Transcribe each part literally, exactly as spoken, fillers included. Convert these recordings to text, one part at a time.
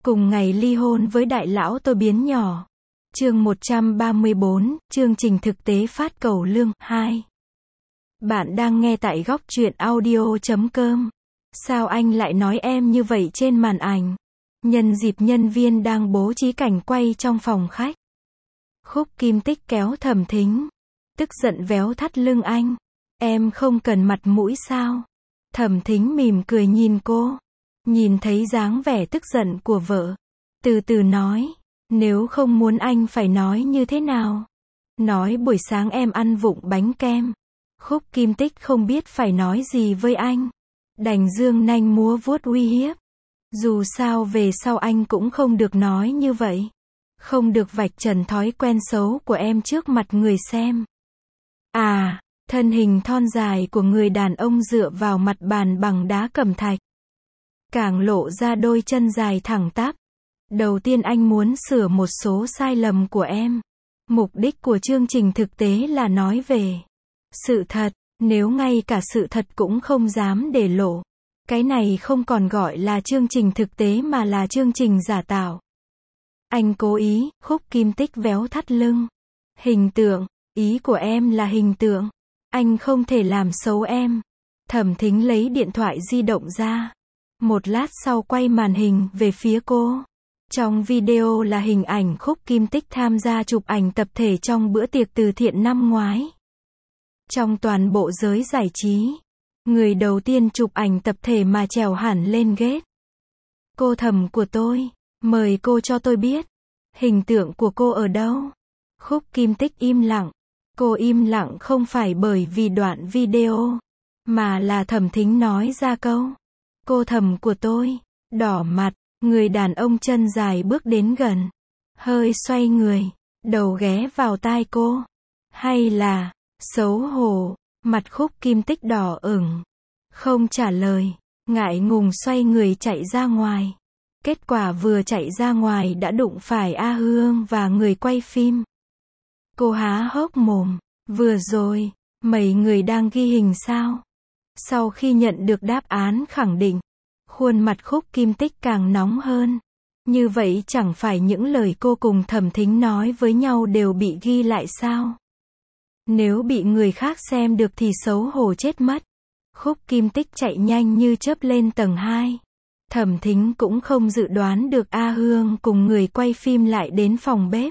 Cùng ngày ly hôn với đại lão tôi biến nhỏ. Chương một trăm ba mươi bốn, chương trình thực tế phát cầu lương, hai. Bạn đang nghe tại góc truyện audio chấm com. Sao anh lại nói em như vậy trên màn ảnh? Nhân dịp nhân viên đang bố trí cảnh quay trong phòng khách. Khúc Kim Tích kéo Thẩm Thính. Tức giận véo thắt lưng anh. Em không cần mặt mũi sao? Thẩm Thính mỉm cười nhìn cô. Nhìn thấy dáng vẻ tức giận của vợ. Từ từ nói. Nếu không muốn anh phải nói như thế nào? Nói buổi sáng em ăn vụng bánh kem. Khúc Kim Tích không biết phải nói gì với anh. Đành dương nanh múa vuốt uy hiếp. Dù sao về sau anh cũng không được nói như vậy. Không được vạch trần thói quen xấu của em trước mặt người xem. À, thân hình thon dài của người đàn ông dựa vào mặt bàn bằng đá cẩm thạch. Càng lộ ra đôi chân dài thẳng tắp. Đầu tiên anh muốn sửa một số sai lầm của em. Mục đích của chương trình thực tế là nói về sự thật. Nếu ngay cả sự thật cũng không dám để lộ, cái này không còn gọi là chương trình thực tế mà là chương trình giả tạo. Anh cố ý. Khúc Kim Tích véo thắt lưng. Hình tượng, ý của em là hình tượng. Anh không thể làm xấu em. Thẩm Thính lấy điện thoại di động ra. Một lát sau quay màn hình về phía cô. Trong video là hình ảnh Khúc Kim Tích tham gia chụp ảnh tập thể trong bữa tiệc từ thiện năm ngoái. Trong toàn bộ giới giải trí, người đầu tiên chụp ảnh tập thể mà trèo hẳn lên ghế. Cô Thẩm của tôi, mời cô cho tôi biết, hình tượng của cô ở đâu? Khúc Kim Tích im lặng. Cô im lặng không phải bởi vì đoạn video, mà là Thẩm Thính nói ra câu. Cô Thẩm của tôi, đỏ mặt, người đàn ông chân dài bước đến gần. Hơi xoay người, đầu ghé vào tai cô. Hay là, xấu hổ, mặt Khúc Kim Tích đỏ ửng. Không trả lời, ngại ngùng xoay người chạy ra ngoài. Kết quả vừa chạy ra ngoài đã đụng phải A Hương và người quay phim. Cô há hốc mồm, vừa rồi, mấy người đang ghi hình sao? Sau khi nhận được đáp án khẳng định, khuôn mặt Khúc Kim Tích càng nóng hơn. Như vậy chẳng phải những lời cô cùng Thẩm Thính nói với nhau đều bị ghi lại sao? Nếu bị người khác xem được thì xấu hổ chết mất. Khúc Kim Tích chạy nhanh như chớp lên tầng hai. Thẩm Thính cũng không dự đoán được A Hương cùng người quay phim lại đến phòng bếp.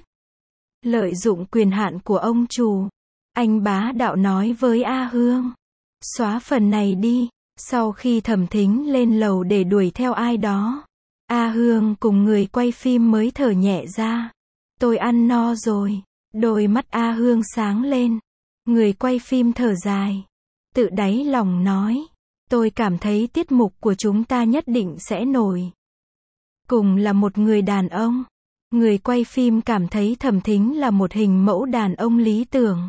Lợi dụng quyền hạn của ông chủ, anh bá đạo nói với A Hương. Xóa phần này đi. Sau khi Thẩm Thính lên lầu để đuổi theo ai đó, A Hương cùng người quay phim mới thở nhẹ ra. Tôi ăn no rồi. Đôi mắt A Hương sáng lên. Người quay phim thở dài. Tự đáy lòng nói. Tôi cảm thấy tiết mục của chúng ta nhất định sẽ nổi. Cùng là một người đàn ông, người quay phim cảm thấy Thẩm Thính là một hình mẫu đàn ông lý tưởng.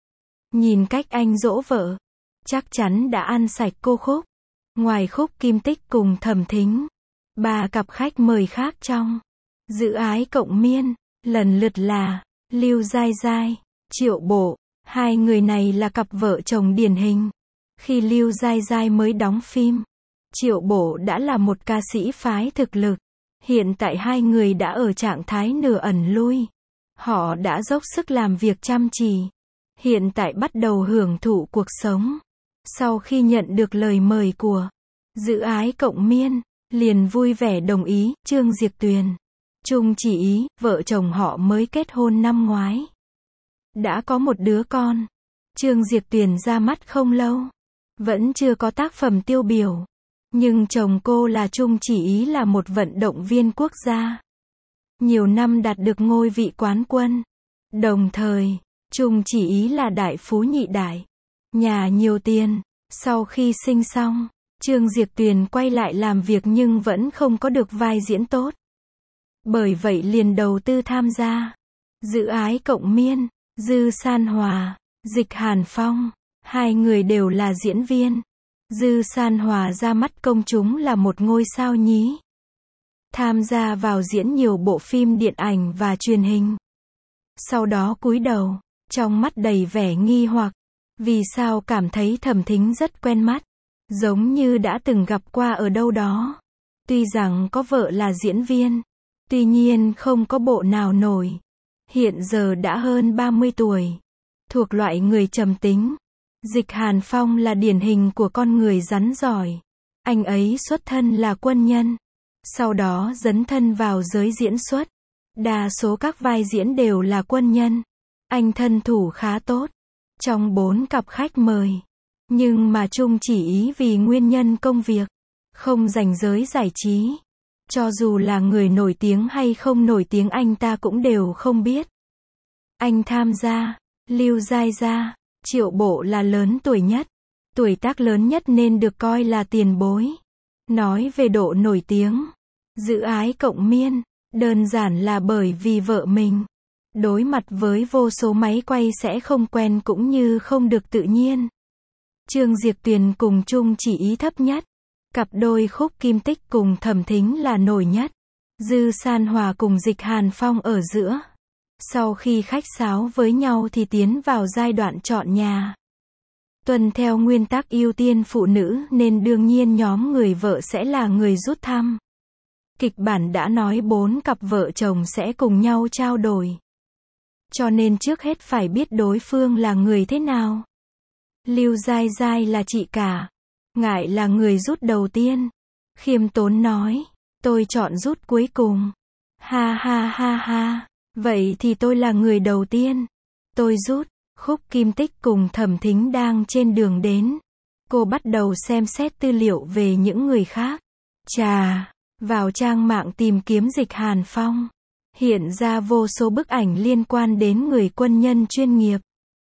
Nhìn cách anh dỗ vợ, chắc chắn đã ăn sạch cô Khúc. Ngoài Khúc Kim Tích cùng Thẩm Thính, ba cặp khách mời khác trong Dự Ái Cộng Miên, lần lượt là Lưu Giai Giai, Triệu Bộ. Hai người này là cặp vợ chồng điển hình. Khi Lưu Giai Giai mới đóng phim, Triệu Bộ đã là một ca sĩ phái thực lực. Hiện tại hai người đã ở trạng thái nửa ẩn lui. Họ đã dốc sức làm việc chăm chỉ. Hiện tại bắt đầu hưởng thụ cuộc sống. Sau khi nhận được lời mời của Dự Ái Cộng Miên, liền vui vẻ đồng ý. Trương Diệp Tuyền, Trung Chỉ Ý, vợ chồng họ mới kết hôn năm ngoái. Đã có một đứa con. Trương Diệp Tuyền ra mắt không lâu. Vẫn chưa có tác phẩm tiêu biểu. Nhưng chồng cô là Trung Chỉ Ý là một vận động viên quốc gia. Nhiều năm đạt được ngôi vị quán quân. Đồng thời, Trung Chỉ Ý là đại phú nhị đại. Nhà nhiều tiền. Sau khi sinh xong, Trương Diệp Tuyền quay lại làm việc nhưng vẫn không có được vai diễn tốt. Bởi vậy liền đầu tư tham gia Dự Ái Cộng Miên. Dư San Hòa, Dịch Hàn Phong, hai người đều là diễn viên. Dư San Hòa ra mắt công chúng là một ngôi sao nhí. Tham gia vào diễn nhiều bộ phim điện ảnh và truyền hình. Sau đó cúi đầu, trong mắt đầy vẻ nghi hoặc. Vì sao cảm thấy Thẩm Thính rất quen mắt, giống như đã từng gặp qua ở đâu đó. Tuy rằng có vợ là diễn viên, Tuy nhiên không có bộ nào nổi. Hiện giờ đã hơn ba mươi tuổi. Thuộc loại người trầm tính. Dịch Hàn Phong là điển hình của con người rắn giỏi. Anh ấy xuất thân là quân nhân. Sau đó dấn thân vào giới diễn xuất. Đa số các vai diễn đều là quân nhân. Anh thân thủ khá tốt. Trong bốn cặp khách mời. Nhưng mà chung chỉ ý vì nguyên nhân công việc. Không rành giới giải trí. Cho dù là người nổi tiếng hay không nổi tiếng anh ta cũng đều không biết. Anh tham gia. Lưu Giai Gia. Triệu Bộ là lớn tuổi nhất. Tuổi tác lớn nhất nên được coi là tiền bối. Nói về độ nổi tiếng. Giữ ái cộng miên. Đơn giản là bởi vì vợ mình. Đối mặt với vô số máy quay sẽ không quen cũng như không được tự nhiên. Trương Diệp Tuyền cùng chung chỉ ý thấp nhất. Cặp đôi Khúc Kim Tích cùng Thẩm Thính là nổi nhất. Dư San Hòa cùng Dịch Hàn Phong ở giữa. Sau khi khách sáo với nhau thì tiến vào giai đoạn chọn nhà. Tuân theo nguyên tắc ưu tiên phụ nữ nên đương nhiên nhóm người vợ sẽ là người rút thăm. Kịch bản đã nói bốn cặp vợ chồng sẽ cùng nhau trao đổi. Cho nên trước hết phải biết đối phương là người thế nào. Lưu Giai Giai là chị cả. Ngại là người rút đầu tiên. Khiêm tốn nói, tôi chọn rút cuối cùng. Ha ha ha ha, vậy thì tôi là người đầu tiên. Tôi rút. Khúc Kim Tích cùng Thẩm Thính đang trên đường đến. Cô bắt đầu xem xét tư liệu về những người khác. Chà, vào trang mạng tìm kiếm Dịch Hàn Phong. Hiện ra vô số bức ảnh liên quan đến người quân nhân chuyên nghiệp.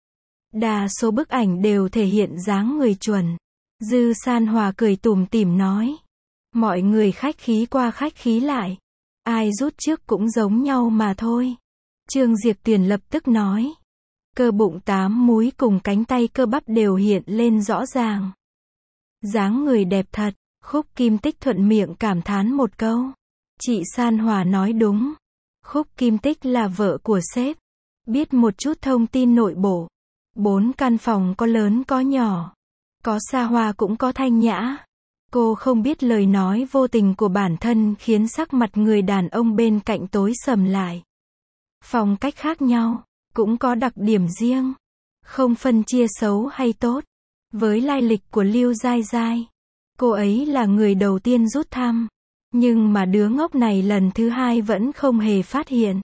Đa số bức ảnh đều thể hiện dáng người chuẩn. Dư San Hòa cười tủm tỉm nói. Mọi người khách khí qua khách khí lại. Ai rút trước cũng giống nhau mà thôi. Trương Diệp Tuyền lập tức nói. Cơ bụng tám múi cùng cánh tay cơ bắp đều hiện lên rõ ràng. Dáng người đẹp thật. Khúc Kim Tích thuận miệng cảm thán một câu. Chị San Hòa nói đúng. Khúc Kim Tích là vợ của sếp. Biết một chút thông tin nội bộ. Bốn căn phòng có lớn có nhỏ. Có xa hoa cũng có thanh nhã. Cô không biết lời nói vô tình của bản thân khiến sắc mặt người đàn ông bên cạnh tối sầm lại. Phong cách khác nhau, cũng có đặc điểm riêng. Không phân chia xấu hay tốt. Với lai lịch của Lưu Giai Giai, cô ấy là người đầu tiên rút thăm. Nhưng mà đứa ngốc này lần thứ hai vẫn không hề phát hiện.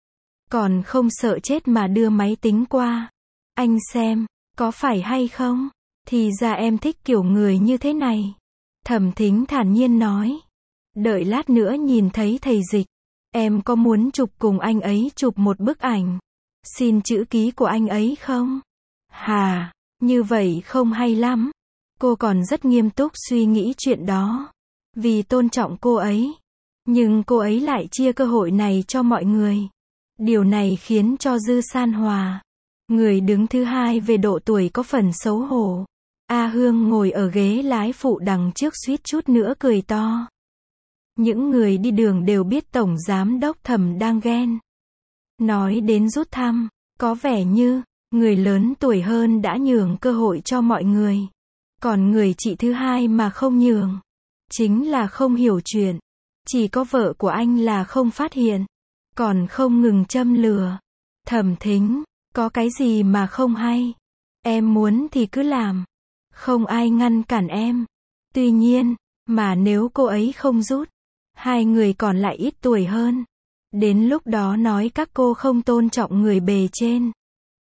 Còn không sợ chết mà đưa máy tính qua. Anh xem, có phải hay không? Thì ra em thích kiểu người như thế này. Thẩm Thính thản nhiên nói. Đợi lát nữa nhìn thấy thầy Dịch. Em có muốn chụp cùng anh ấy chụp một bức ảnh? Xin chữ ký của anh ấy không? Hà, như vậy không hay lắm. Cô còn rất nghiêm túc suy nghĩ chuyện đó. Vì tôn trọng cô ấy. Nhưng cô ấy lại chia cơ hội này cho mọi người. Điều này khiến cho Dư San Hòa, người đứng thứ hai về độ tuổi có phần xấu hổ. A Hương ngồi ở ghế lái phụ đằng trước suýt chút nữa cười to. Những người đi đường đều biết Tổng Giám đốc Thẩm đang ghen. Nói đến rút thăm, có vẻ như, người lớn tuổi hơn đã nhường cơ hội cho mọi người. Còn người chị thứ hai mà không nhường, chính là không hiểu chuyện. Chỉ có vợ của anh là không phát hiện. Còn không ngừng châm lửa. Thẩm Thính, có cái gì mà không hay. Em muốn thì cứ làm. Không ai ngăn cản em. Tuy nhiên, mà nếu cô ấy không rút, hai người còn lại ít tuổi hơn. Đến lúc đó nói các cô không tôn trọng người bề trên.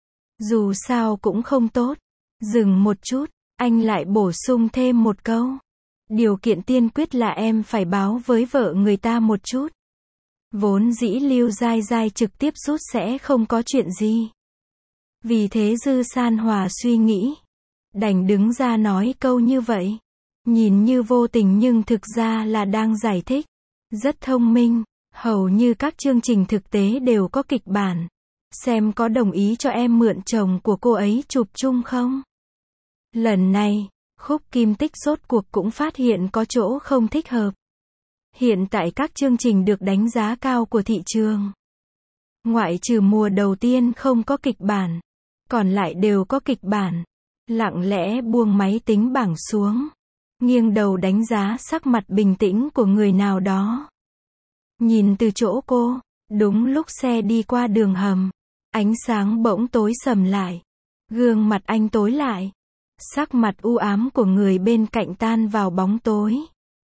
Dù sao cũng không tốt. Dừng một chút, anh lại bổ sung thêm một câu. Điều kiện tiên quyết là em phải báo với vợ người ta một chút. Vốn dĩ Lưu Giai Giai trực tiếp rút sẽ không có chuyện gì. Vì thế Dư San Hòa suy nghĩ. Đành đứng ra nói câu như vậy. Nhìn như vô tình nhưng thực ra là đang giải thích. Rất thông minh. Hầu như các chương trình thực tế đều có kịch bản. Xem có đồng ý cho em mượn chồng của cô ấy chụp chung không? Lần này, Khúc Kim Tích rốt cuộc cũng phát hiện có chỗ không thích hợp. Hiện tại các chương trình được đánh giá cao của thị trường. Ngoại trừ mùa đầu tiên không có kịch bản. Còn lại đều có kịch bản. Lặng lẽ buông máy tính bảng xuống. Nghiêng đầu đánh giá sắc mặt bình tĩnh của người nào đó. Nhìn từ chỗ cô, đúng lúc xe đi qua đường hầm, ánh sáng bỗng tối sầm lại. Gương mặt anh tối lại. Sắc mặt u ám của người bên cạnh tan vào bóng tối.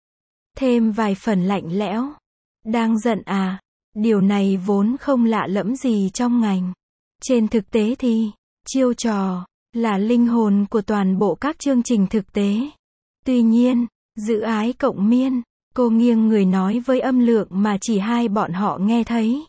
Thêm vài phần lạnh lẽo. Đang giận à? Điều này vốn không lạ lẫm gì trong ngành. Trên thực tế thì, chiêu trò là linh hồn của toàn bộ các chương trình thực tế. Tuy nhiên, giữ ái cộng miên, cô nghiêng người nói với âm lượng mà chỉ hai bọn họ nghe thấy.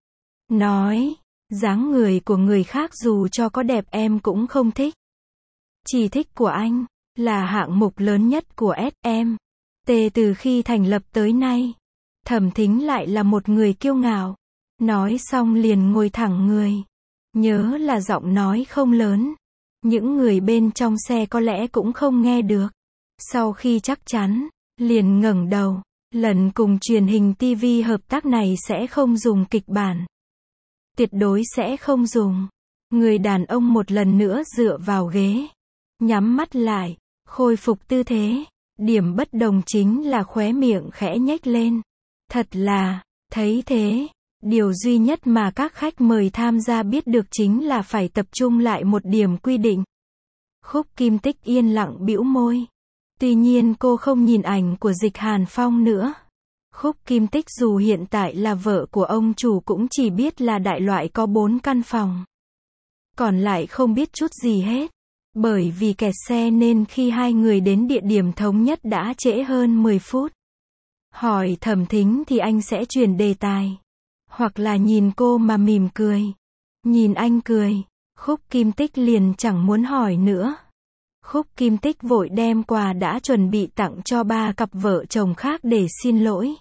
Nói, dáng người của người khác dù cho có đẹp em cũng không thích. Chỉ thích của anh, là hạng mục lớn nhất của ét em. Tê từ khi thành lập tới nay. Thẩm Thính lại là một người kiêu ngạo. Nói xong liền ngồi thẳng người. Nhớ là giọng nói không lớn. Những người bên trong xe có lẽ cũng không nghe được. Sau khi chắc chắn, liền ngẩng đầu. Lần cùng truyền hình ti vi hợp tác này sẽ không dùng kịch bản. Tuyệt đối sẽ không dùng. Người đàn ông một lần nữa dựa vào ghế. Nhắm mắt lại, khôi phục tư thế. Điểm bất đồng chính là khóe miệng khẽ nhếch lên. Thật là, thấy thế, điều duy nhất mà các khách mời tham gia biết được chính là phải tập trung lại một điểm quy định. Khúc Kim Tích yên lặng bĩu môi. Tuy nhiên cô không nhìn ảnh của Dịch Hàn Phong nữa. Khúc Kim Tích dù hiện tại là vợ của ông chủ cũng chỉ biết là đại loại có bốn căn phòng. Còn lại không biết chút gì hết. Bởi vì kẹt xe nên khi hai người đến địa điểm thống nhất đã trễ hơn mười phút. Hỏi Thẩm Thính thì anh sẽ chuyển đề tài. Hoặc là nhìn cô mà mỉm cười. Nhìn anh cười, Khúc Kim Tích liền chẳng muốn hỏi nữa. Khúc Kim Tích vội đem quà đã chuẩn bị tặng cho ba cặp vợ chồng khác để xin lỗi.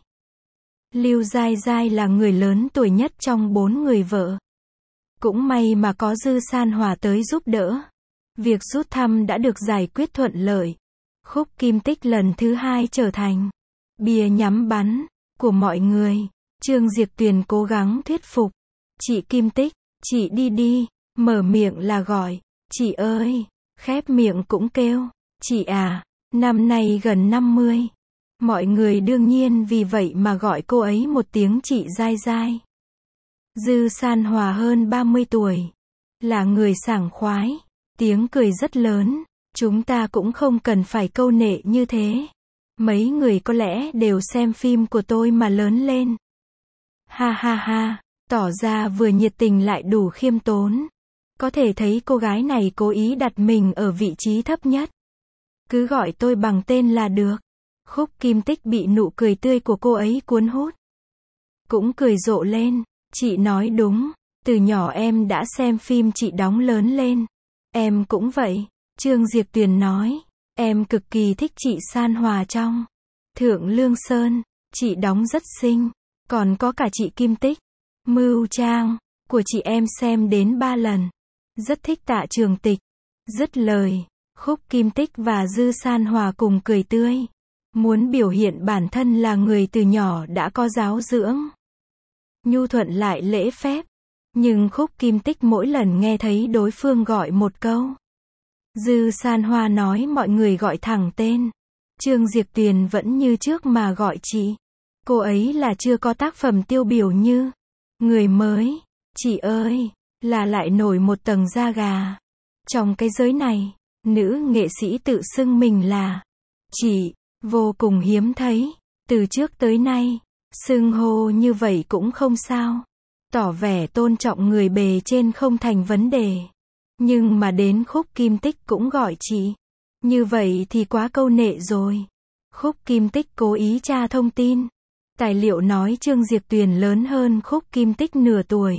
Lưu Giai Giai là người lớn tuổi nhất trong bốn người vợ. Cũng may mà có Dư San Hòa tới giúp đỡ. Việc rút thăm đã được giải quyết thuận lợi. Khúc Kim Tích lần thứ hai trở thành bia nhắm bắn của mọi người. Trương Diệp Tuyền cố gắng thuyết phục. Chị Kim Tích, chị đi đi. Mở miệng là gọi. Chị ơi. Khép miệng cũng kêu. Chị à. Năm nay gần năm mươi. Mọi người đương nhiên vì vậy mà gọi cô ấy một tiếng chị Giai Giai. Dư San Hòa hơn ba mươi tuổi. Là người sảng khoái. Tiếng cười rất lớn. Chúng ta cũng không cần phải câu nệ như thế. Mấy người có lẽ đều xem phim của tôi mà lớn lên. Ha ha ha. Tỏ ra vừa nhiệt tình lại đủ khiêm tốn. Có thể thấy cô gái này cố ý đặt mình ở vị trí thấp nhất. Cứ gọi tôi bằng tên là được. Khúc Kim Tích bị nụ cười tươi của cô ấy cuốn hút. Cũng cười rộ lên. Chị nói đúng. Từ nhỏ em đã xem phim chị đóng lớn lên. Em cũng vậy. Trương Diệp Tuyền nói. Em cực kỳ thích chị San Hòa trong Thượng Lương Sơn. Chị đóng rất xinh. Còn có cả chị Kim Tích. Mưu Trang của chị em xem đến ba lần. Rất thích Tạ Trường Tịch. Dứt lời, Khúc Kim Tích và Dư San Hòa cùng cười tươi. Muốn biểu hiện bản thân là người từ nhỏ đã có giáo dưỡng. Nhu thuận lại lễ phép. Nhưng Khúc Kim Tích mỗi lần nghe thấy đối phương gọi một câu. Dư San Hòa nói mọi người gọi thẳng tên. Trương Diệp Tuyền vẫn như trước mà gọi chị. Cô ấy là chưa có tác phẩm tiêu biểu như người mới. Chị ơi, là lại nổi một tầng da gà. Trong cái giới này, nữ nghệ sĩ tự xưng mình là chị, vô cùng hiếm thấy. Từ trước tới nay, xưng hô như vậy cũng không sao. Tỏ vẻ tôn trọng người bề trên không thành vấn đề. Nhưng mà đến Khúc Kim Tích cũng gọi chị. Như vậy thì quá câu nệ rồi. Khúc Kim Tích cố ý tra thông tin. Tài liệu nói Trương Diệp Tuyền lớn hơn Khúc Kim Tích nửa tuổi.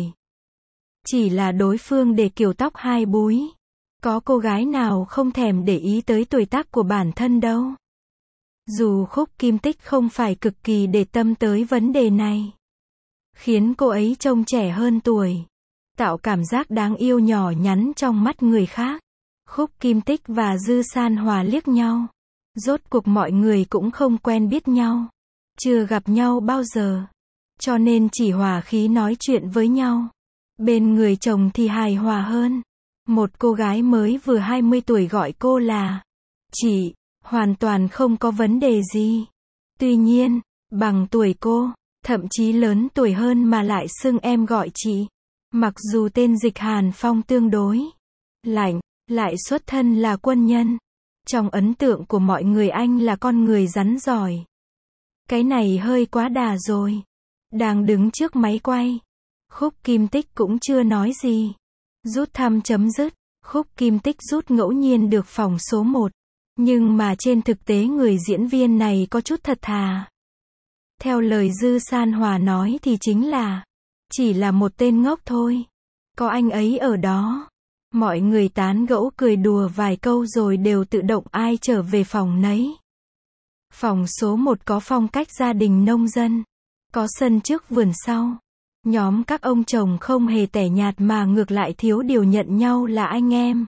Chỉ là đối phương để kiểu tóc hai búi. Có cô gái nào không thèm để ý tới tuổi tác của bản thân đâu. Dù Khúc Kim Tích không phải cực kỳ để tâm tới vấn đề này. Khiến cô ấy trông trẻ hơn tuổi. Tạo cảm giác đáng yêu nhỏ nhắn trong mắt người khác. Khúc Kim Tích và Dư San Hòa liếc nhau. Rốt cuộc mọi người cũng không quen biết nhau. Chưa gặp nhau bao giờ. Cho nên chỉ hòa khí nói chuyện với nhau. Bên người chồng thì hài hòa hơn. Một cô gái mới vừa hai mươi tuổi gọi cô là chị, hoàn toàn không có vấn đề gì. Tuy nhiên, bằng tuổi cô, thậm chí lớn tuổi hơn mà lại xưng em gọi chị. Mặc dù tên Dịch Hàn Phong tương đối lạnh, lại xuất thân là quân nhân. Trong ấn tượng của mọi người anh là con người rắn giỏi. Cái này hơi quá đà rồi. Đang đứng trước máy quay, Khúc Kim Tích cũng chưa nói gì. Rút thăm chấm dứt, Khúc Kim Tích rút ngẫu nhiên được phòng số một. Nhưng mà trên thực tế người diễn viên này có chút thật thà. Theo lời Dư San Hòa nói thì chính là chỉ là một tên ngốc thôi. Có anh ấy ở đó. Mọi người tán gẫu cười đùa vài câu rồi đều tự động ai trở về phòng nấy. Phòng số một có phong cách gia đình nông dân. Có sân trước vườn sau. Nhóm các ông chồng không hề tẻ nhạt mà ngược lại thiếu điều nhận nhau là anh em.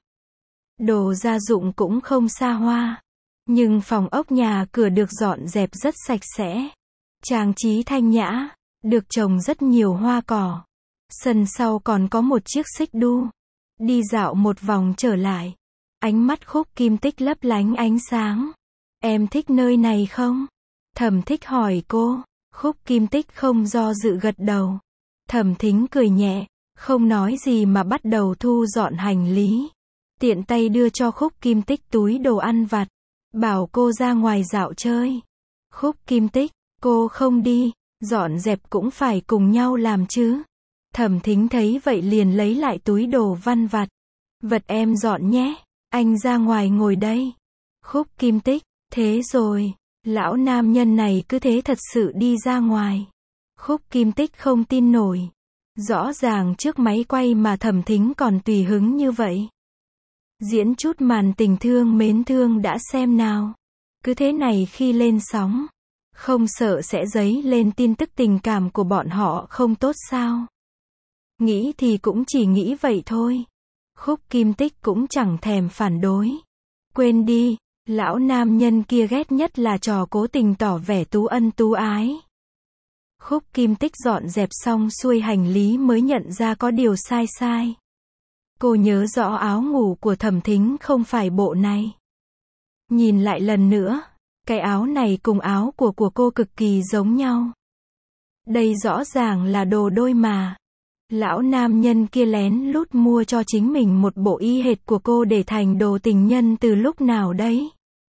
Đồ gia dụng cũng không xa hoa. Nhưng phòng ốc nhà cửa được dọn dẹp rất sạch sẽ. Trang trí thanh nhã, được trồng rất nhiều hoa cỏ. Sân sau còn có một chiếc xích đu. Đi dạo một vòng trở lại. Ánh mắt Khúc Kim Tích lấp lánh ánh sáng. Em thích nơi này không? Thẩm Thích hỏi cô. Khúc Kim Tích không do dự gật đầu. Thẩm Thính cười nhẹ, không nói gì mà bắt đầu thu dọn hành lý. Tiện tay đưa cho Khúc Kim Tích túi đồ ăn vặt. Bảo cô ra ngoài dạo chơi. Khúc Kim Tích, cô không đi, dọn dẹp cũng phải cùng nhau làm chứ. Thẩm Thính thấy vậy liền lấy lại túi đồ văn vặt. Vật em dọn nhé, anh ra ngoài ngồi đây. Khúc Kim Tích, thế rồi, lão nam nhân này cứ thế thật sự đi ra ngoài. Khúc Kim Tích không tin nổi. Rõ ràng trước máy quay mà Thẩm Thính còn tùy hứng như vậy. Diễn chút màn tình thương mến thương đã xem nào. Cứ thế này khi lên sóng, không sợ sẽ dấy lên tin tức tình cảm của bọn họ không tốt sao? Nghĩ thì cũng chỉ nghĩ vậy thôi. Khúc Kim Tích cũng chẳng thèm phản đối. Quên đi, lão nam nhân kia ghét nhất là trò cố tình tỏ vẻ tú ân tú ái. Khúc Kim Tích dọn dẹp xong xuôi hành lý mới nhận ra có điều sai sai. Cô nhớ rõ áo ngủ của Thẩm Thính không phải bộ này. Nhìn lại lần nữa, cái áo này cùng áo của của cô cực kỳ giống nhau. Đây rõ ràng là đồ đôi mà. Lão nam nhân kia lén lút mua cho chính mình một bộ y hệt của cô để thành đồ tình nhân từ lúc nào đấy.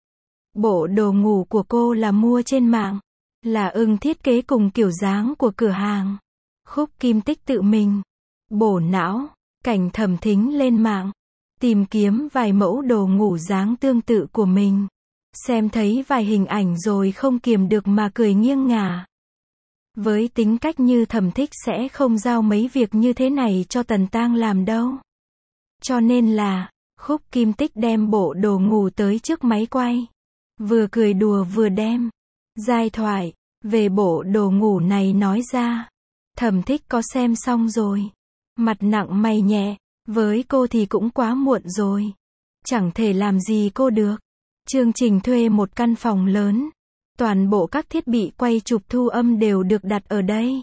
Bộ đồ ngủ của cô là mua trên mạng. Là ưng thiết kế cùng kiểu dáng của cửa hàng. Khúc Kim Tích tự mình bổ não, cảnh Thẩm Thính lên mạng, tìm kiếm vài mẫu đồ ngủ dáng tương tự của mình. Xem thấy vài hình ảnh rồi không kiềm được mà cười nghiêng ngả. Với tính cách như Thẩm Thích sẽ không giao mấy việc như thế này cho Tần Tang làm đâu. Cho nên là, Khúc Kim Tích đem bộ đồ ngủ tới trước máy quay. Vừa cười đùa vừa đem giai thoại về bộ đồ ngủ này nói ra. Thẩm Thích có xem xong rồi. Mặt nặng mày nhẹ, với cô thì cũng quá muộn rồi. Chẳng thể làm gì cô được. Chương trình thuê một căn phòng lớn. Toàn bộ các thiết bị quay chụp thu âm đều được đặt ở đây.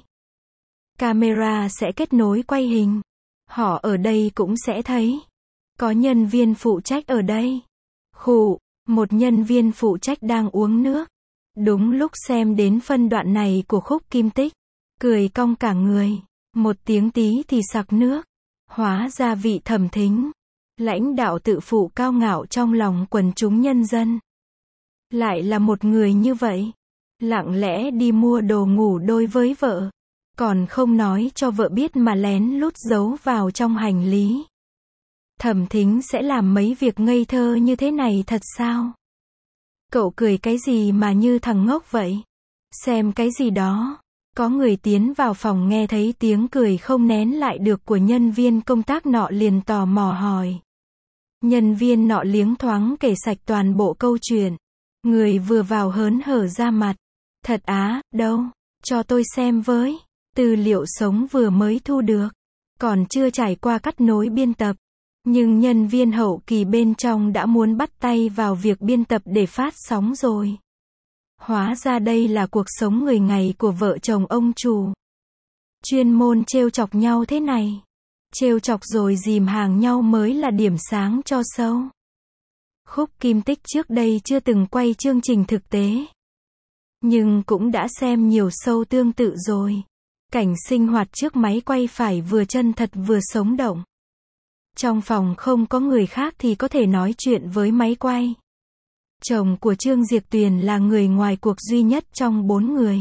Camera sẽ kết nối quay hình. Họ ở đây cũng sẽ thấy. Có nhân viên phụ trách ở đây. Khụ, một nhân viên phụ trách đang uống nước. Đúng lúc xem đến phân đoạn này của Khúc Kim Tích. Cười cong cả người. Một tiếng tí thì sặc nước. Hóa ra vị Thẩm Thính. Lãnh đạo tự phụ cao ngạo trong lòng quần chúng nhân dân. Lại là một người như vậy. Lặng lẽ đi mua đồ ngủ đôi với vợ. Còn không nói cho vợ biết mà lén lút giấu vào trong hành lý. Thẩm Thính sẽ làm mấy việc ngây thơ như thế này thật sao? Cậu cười cái gì mà như thằng ngốc vậy? Xem cái gì đó? Có người tiến vào phòng nghe thấy tiếng cười không nén lại được của nhân viên công tác nọ liền tò mò hỏi. Nhân viên nọ liếng thoáng kể sạch toàn bộ câu chuyện. Người vừa vào hớn hở ra mặt. Thật á, đâu? Cho tôi xem với. Tư liệu sống vừa mới thu được. Còn chưa trải qua cắt nối biên tập. Nhưng nhân viên hậu kỳ bên trong đã muốn bắt tay vào việc biên tập để phát sóng rồi. Hóa ra đây là cuộc sống người ngày của vợ chồng ông chủ. Chuyên môn trêu chọc nhau thế này. Trêu chọc rồi dìm hàng nhau mới là điểm sáng cho show. Khúc Kim Tích trước đây chưa từng quay chương trình thực tế. nhưng cũng đã xem nhiều show tương tự rồi. Cảnh sinh hoạt trước máy quay phải vừa chân thật vừa sống động. Trong phòng không có người khác thì có thể nói chuyện với máy quay. Chồng của Trương Diệp Tuyền là người ngoài cuộc duy nhất trong bốn người.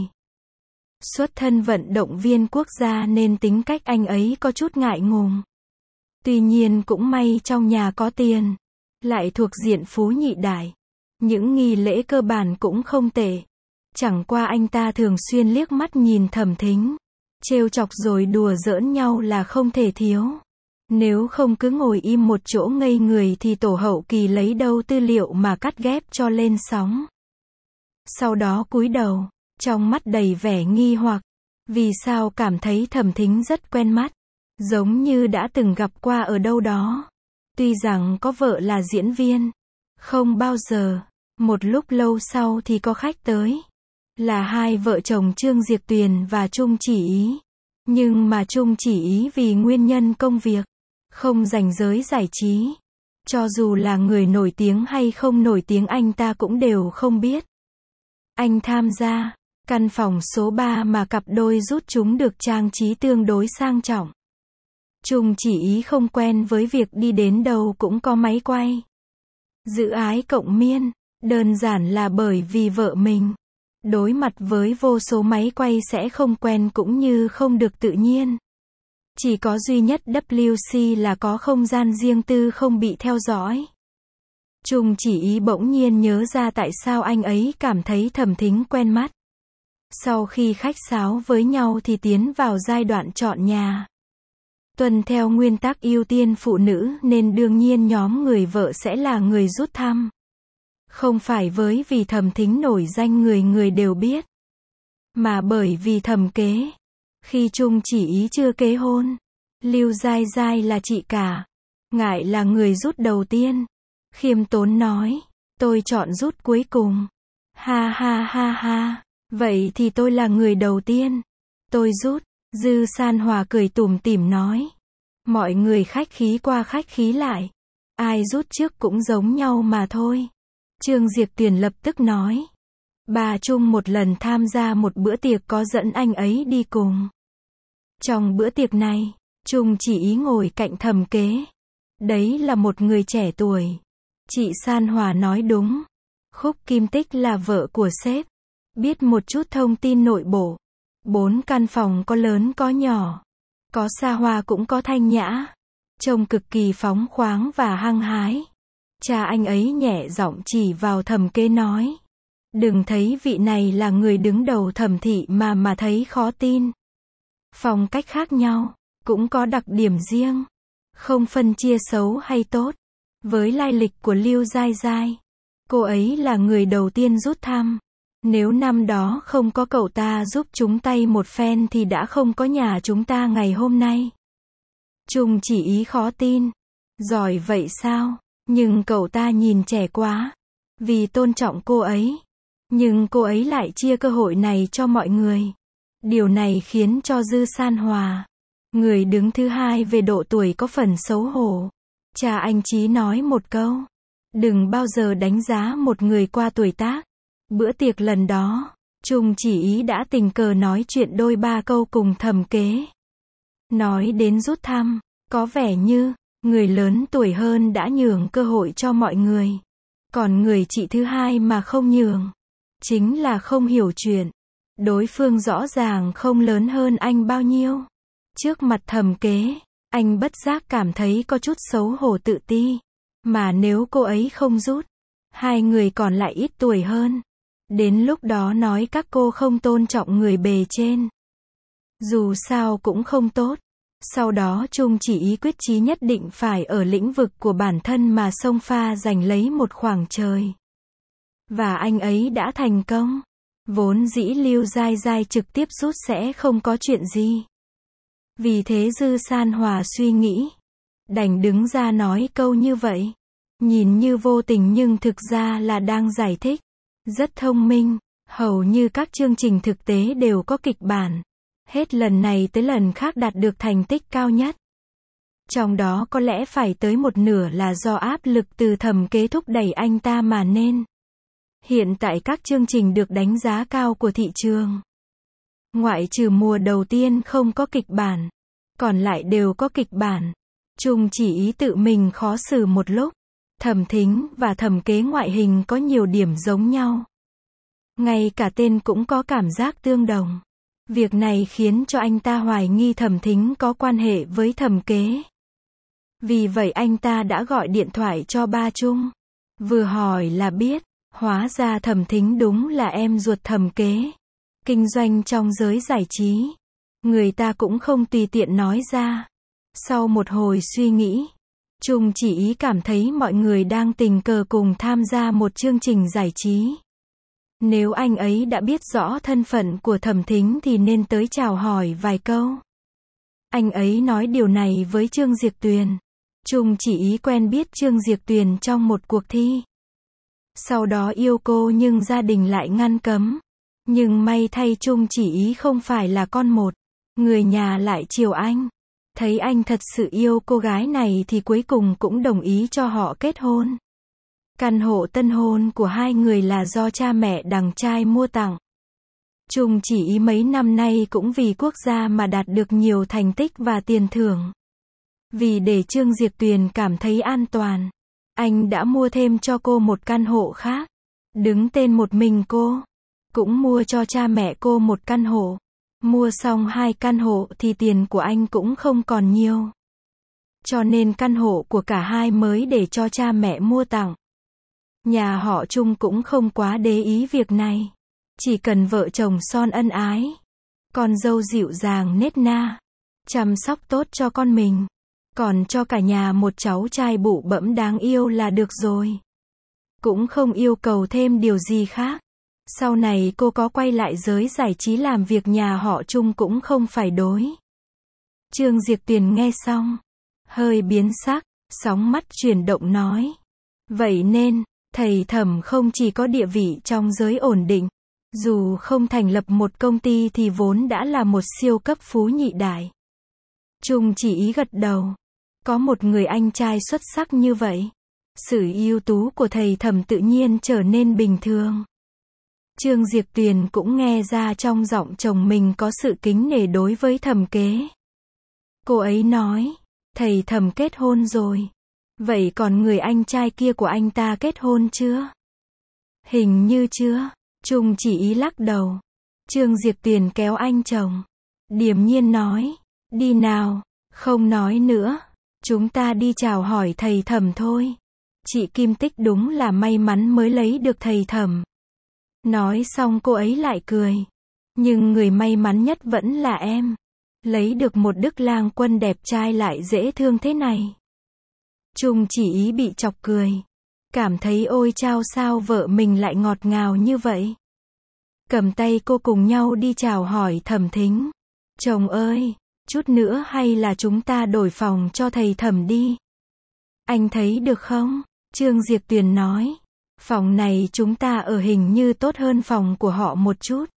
Xuất thân vận động viên quốc gia nên tính cách anh ấy có chút ngại ngùng. Tuy nhiên cũng may trong nhà có tiền, lại thuộc diện phú nhị đại. Những nghi lễ cơ bản cũng không tệ. Chẳng qua anh ta thường xuyên liếc mắt nhìn Thẩm Thính, trêu chọc rồi đùa giỡn nhau là không thể thiếu. Nếu không cứ ngồi im một chỗ ngây người thì tổ hậu kỳ lấy đâu tư liệu mà cắt ghép cho lên sóng. Sau đó cúi đầu, trong mắt đầy vẻ nghi hoặc. Vì sao cảm thấy Thẩm Thính rất quen mắt, giống như đã từng gặp qua ở đâu đó. Tuy rằng có vợ là diễn viên, không bao giờ. Một lúc lâu sau thì có khách tới. Là hai vợ chồng Trương Diệp Tuyền và Trung Chỉ Ý. Nhưng mà Trung Chỉ Ý vì nguyên nhân công việc, không rành giới giải trí. Cho dù là người nổi tiếng hay không nổi tiếng anh ta cũng đều không biết. Anh tham gia căn phòng số ba mà cặp đôi rút chúng được trang trí tương đối sang trọng. Trung Chỉ Ý không quen với việc đi đến đâu cũng có máy quay. Giữ ái cộng miên, đơn giản là bởi vì vợ mình. Đối mặt với vô số máy quay sẽ không quen cũng như không được tự nhiên. Chỉ có duy nhất W C là có không gian riêng tư không bị theo dõi. Trung Chỉ Ý bỗng nhiên nhớ ra tại sao anh ấy cảm thấy Thẩm Thính quen mắt. Sau khi khách sáo với nhau thì tiến vào giai đoạn chọn nhà. Tuân theo nguyên tắc ưu tiên phụ nữ nên đương nhiên nhóm người vợ sẽ là người rút thăm. Không phải với vì Thẩm Thính nổi danh người người đều biết, mà bởi vì Thẩm Kế. Khi Trung Chỉ Ý chưa kế hôn, Lưu Giai Giai là chị cả. Ngại là người rút đầu tiên. Khiêm tốn nói, tôi chọn rút cuối cùng. Ha ha ha ha, vậy thì tôi là người đầu tiên. Tôi rút. Dư San Hòa cười tủm tỉm nói. Mọi người khách khí qua khách khí lại. Ai rút trước cũng giống nhau mà thôi. Trương Diệp Tuyền lập tức nói. Bà Trung một lần tham gia một bữa tiệc có dẫn anh ấy đi cùng. Trong bữa tiệc này, Trung Chỉ Ý ngồi cạnh Thẩm Kế. Đấy là một người trẻ tuổi. Chị San Hòa nói đúng. Khúc Kim Tích là vợ của sếp. Biết một chút thông tin nội bộ. Bốn căn phòng có lớn có nhỏ. Có xa hoa cũng có thanh nhã. Trông cực kỳ phóng khoáng và hăng hái. Cha anh ấy nhẹ giọng chỉ vào Thẩm Kế nói. Đừng thấy vị này là người đứng đầu thẩm thị mà mà thấy khó tin. Phong cách khác nhau, cũng có đặc điểm riêng. Không phân chia xấu hay tốt. Với lai lịch của Lưu Giai Giai, cô ấy là người đầu tiên rút thăm. Nếu năm đó không có cậu ta giúp chúng tay một phen thì đã không có nhà chúng ta ngày hôm nay. Trung Chỉ Ý khó tin. Giỏi vậy sao? Nhưng cậu ta nhìn trẻ quá. Vì tôn trọng cô ấy. Nhưng cô ấy lại chia cơ hội này cho mọi người. Điều này khiến cho Dư San Hòa, người đứng thứ hai về độ tuổi có phần xấu hổ. Cha anh Chí nói một câu. Đừng bao giờ đánh giá một người qua tuổi tác. Bữa tiệc lần đó, Trung Chỉ Ý đã tình cờ nói chuyện đôi ba câu cùng Thẩm Kế. Nói đến rút thăm, có vẻ như, người lớn tuổi hơn đã nhường cơ hội cho mọi người. Còn người chị thứ hai mà không nhường, chính là không hiểu chuyện. Đối phương rõ ràng không lớn hơn anh bao nhiêu. Trước mặt Thẩm Kế, anh bất giác cảm thấy có chút xấu hổ tự ti. Mà nếu cô ấy không rút, hai người còn lại ít tuổi hơn. Đến lúc đó nói các cô không tôn trọng người bề trên. Dù sao cũng không tốt. Sau đó Trung Chỉ Ý quyết chí nhất định phải ở lĩnh vực của bản thân mà xông pha giành lấy một khoảng trời. Và anh ấy đã thành công. Vốn dĩ Lưu Giai Giai trực tiếp rút sẽ không có chuyện gì. Vì thế Dư San Hòa suy nghĩ. Đành đứng ra nói câu như vậy. Nhìn như vô tình nhưng thực ra là đang giải thích. Rất thông minh. Hầu như các chương trình thực tế đều có kịch bản. Hết lần này tới lần khác đạt được thành tích cao nhất. Trong đó có lẽ phải tới một nửa là do áp lực từ Thẩm Kế thúc đẩy anh ta mà nên. Hiện tại các chương trình được đánh giá cao của thị trường. Ngoại trừ mùa đầu tiên không có kịch bản, còn lại đều có kịch bản. Chung Chỉ Ý tự mình khó xử một lúc. Thẩm Thính và Thẩm Kế ngoại hình có nhiều điểm giống nhau. Ngay cả tên cũng có cảm giác tương đồng. Việc này khiến cho anh ta hoài nghi Thẩm Thính có quan hệ với Thẩm Kế. Vì vậy anh ta đã gọi điện thoại cho ba Chung. Vừa hỏi là biết, hóa ra Thẩm Thính đúng là em ruột Thẩm Kế. Kinh doanh trong giới giải trí. Người ta cũng không tùy tiện nói ra. Sau một hồi suy nghĩ, Chung Chỉ Ý cảm thấy mọi người đang tình cờ cùng tham gia một chương trình giải trí. Nếu anh ấy đã biết rõ thân phận của Thẩm Thính thì nên tới chào hỏi vài câu. Anh ấy nói điều này với Trương Diệp Tuyền. Chung Chỉ Ý quen biết Trương Diệp Tuyền trong một cuộc thi. Sau đó yêu cô nhưng gia đình lại ngăn cấm. Nhưng may thay Chung Chỉ Ý không phải là con một. Người nhà lại chiều anh. Thấy anh thật sự yêu cô gái này thì cuối cùng cũng đồng ý cho họ kết hôn. Căn hộ tân hôn của hai người là do cha mẹ đằng trai mua tặng. Chung Chỉ Ý mấy năm nay cũng vì quốc gia mà đạt được nhiều thành tích và tiền thưởng. Vì để Trương Diệp Tuyền cảm thấy an toàn, anh đã mua thêm cho cô một căn hộ khác, đứng tên một mình cô. Cũng mua cho cha mẹ cô một căn hộ. Mua xong hai căn hộ thì tiền của anh cũng không còn nhiều. Cho nên căn hộ của cả hai mới để cho cha mẹ mua tặng. Nhà họ Chung cũng không quá để ý việc này. Chỉ cần vợ chồng son ân ái. Con dâu dịu dàng nết na. Chăm sóc tốt cho con mình. Còn cho cả nhà một cháu trai bụ bẫm đáng yêu là được rồi. Cũng không yêu cầu thêm điều gì khác. Sau này cô có quay lại giới giải trí làm việc nhà họ Chung cũng không phải đối. Trương Diệp Tuyền nghe xong, hơi biến sắc, sóng mắt chuyển động nói. Vậy nên, thầy Thẩm không chỉ có địa vị trong giới ổn định, dù không thành lập một công ty thì vốn đã là một siêu cấp phú nhị đại. Chung Chỉ Ý gật đầu. Có một người anh trai xuất sắc như vậy. Sự ưu tú của thầy Thẩm tự nhiên trở nên bình thường. Trương Diệp Tuyền cũng nghe ra trong giọng chồng mình có sự kính nể đối với Thẩm Kế. Cô ấy nói, thầy Thẩm kết hôn rồi. Vậy còn người anh trai kia của anh ta kết hôn chưa? Hình như chưa. Chung Chỉ Ý lắc đầu. Trương Diệp Tuyền kéo anh chồng. Điềm nhiên nói, đi nào, không nói nữa. Chúng ta đi chào hỏi thầy Thẩm thôi. Chị Kim Tích đúng là may mắn mới lấy được thầy Thẩm. Nói xong cô ấy lại cười. Nhưng người may mắn nhất vẫn là em. Lấy được một đức lang quân đẹp trai lại dễ thương thế này. Chung Chỉ Ý bị chọc cười. Cảm thấy ôi chao sao vợ mình lại ngọt ngào như vậy. Cầm tay cô cùng nhau đi chào hỏi Thẩm Thính. Chồng ơi, chút nữa hay là chúng ta đổi phòng cho thầy Thẩm đi. Anh thấy được không? Trương Diệp Tuyền nói. Phòng này chúng ta ở hình như tốt hơn phòng của họ một chút.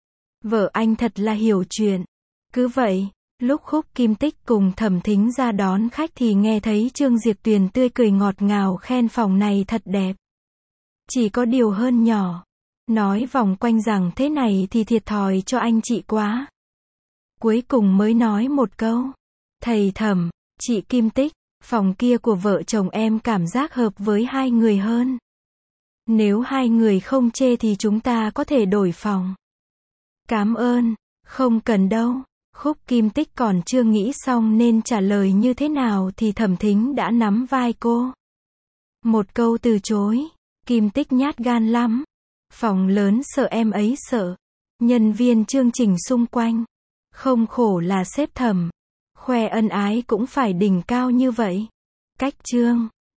Vợ anh thật là hiểu chuyện. Cứ vậy, lúc Khúc Kim Tích cùng Thẩm Thính ra đón khách thì nghe thấy Trương Diệp Tuyền tươi cười ngọt ngào khen phòng này thật đẹp. Chỉ có điều hơn nhỏ. Nói vòng quanh rằng thế này thì thiệt thòi cho anh chị quá. Cuối cùng mới nói một câu. Thầy Thẩm, chị Kim Tích, phòng kia của vợ chồng em cảm giác hợp với hai người hơn. Nếu hai người không chê thì chúng ta có thể đổi phòng. Cảm ơn, không cần đâu. Khúc Kim Tích còn chưa nghĩ xong nên trả lời như thế nào thì Thẩm Thính đã nắm vai cô. Một câu từ chối. Kim Tích nhát gan lắm. Phòng lớn sợ em ấy sợ. Nhân viên chương trình xung quanh. Không khổ là sếp Thẩm. Khoe ân ái cũng phải đỉnh cao như vậy. Cách chương.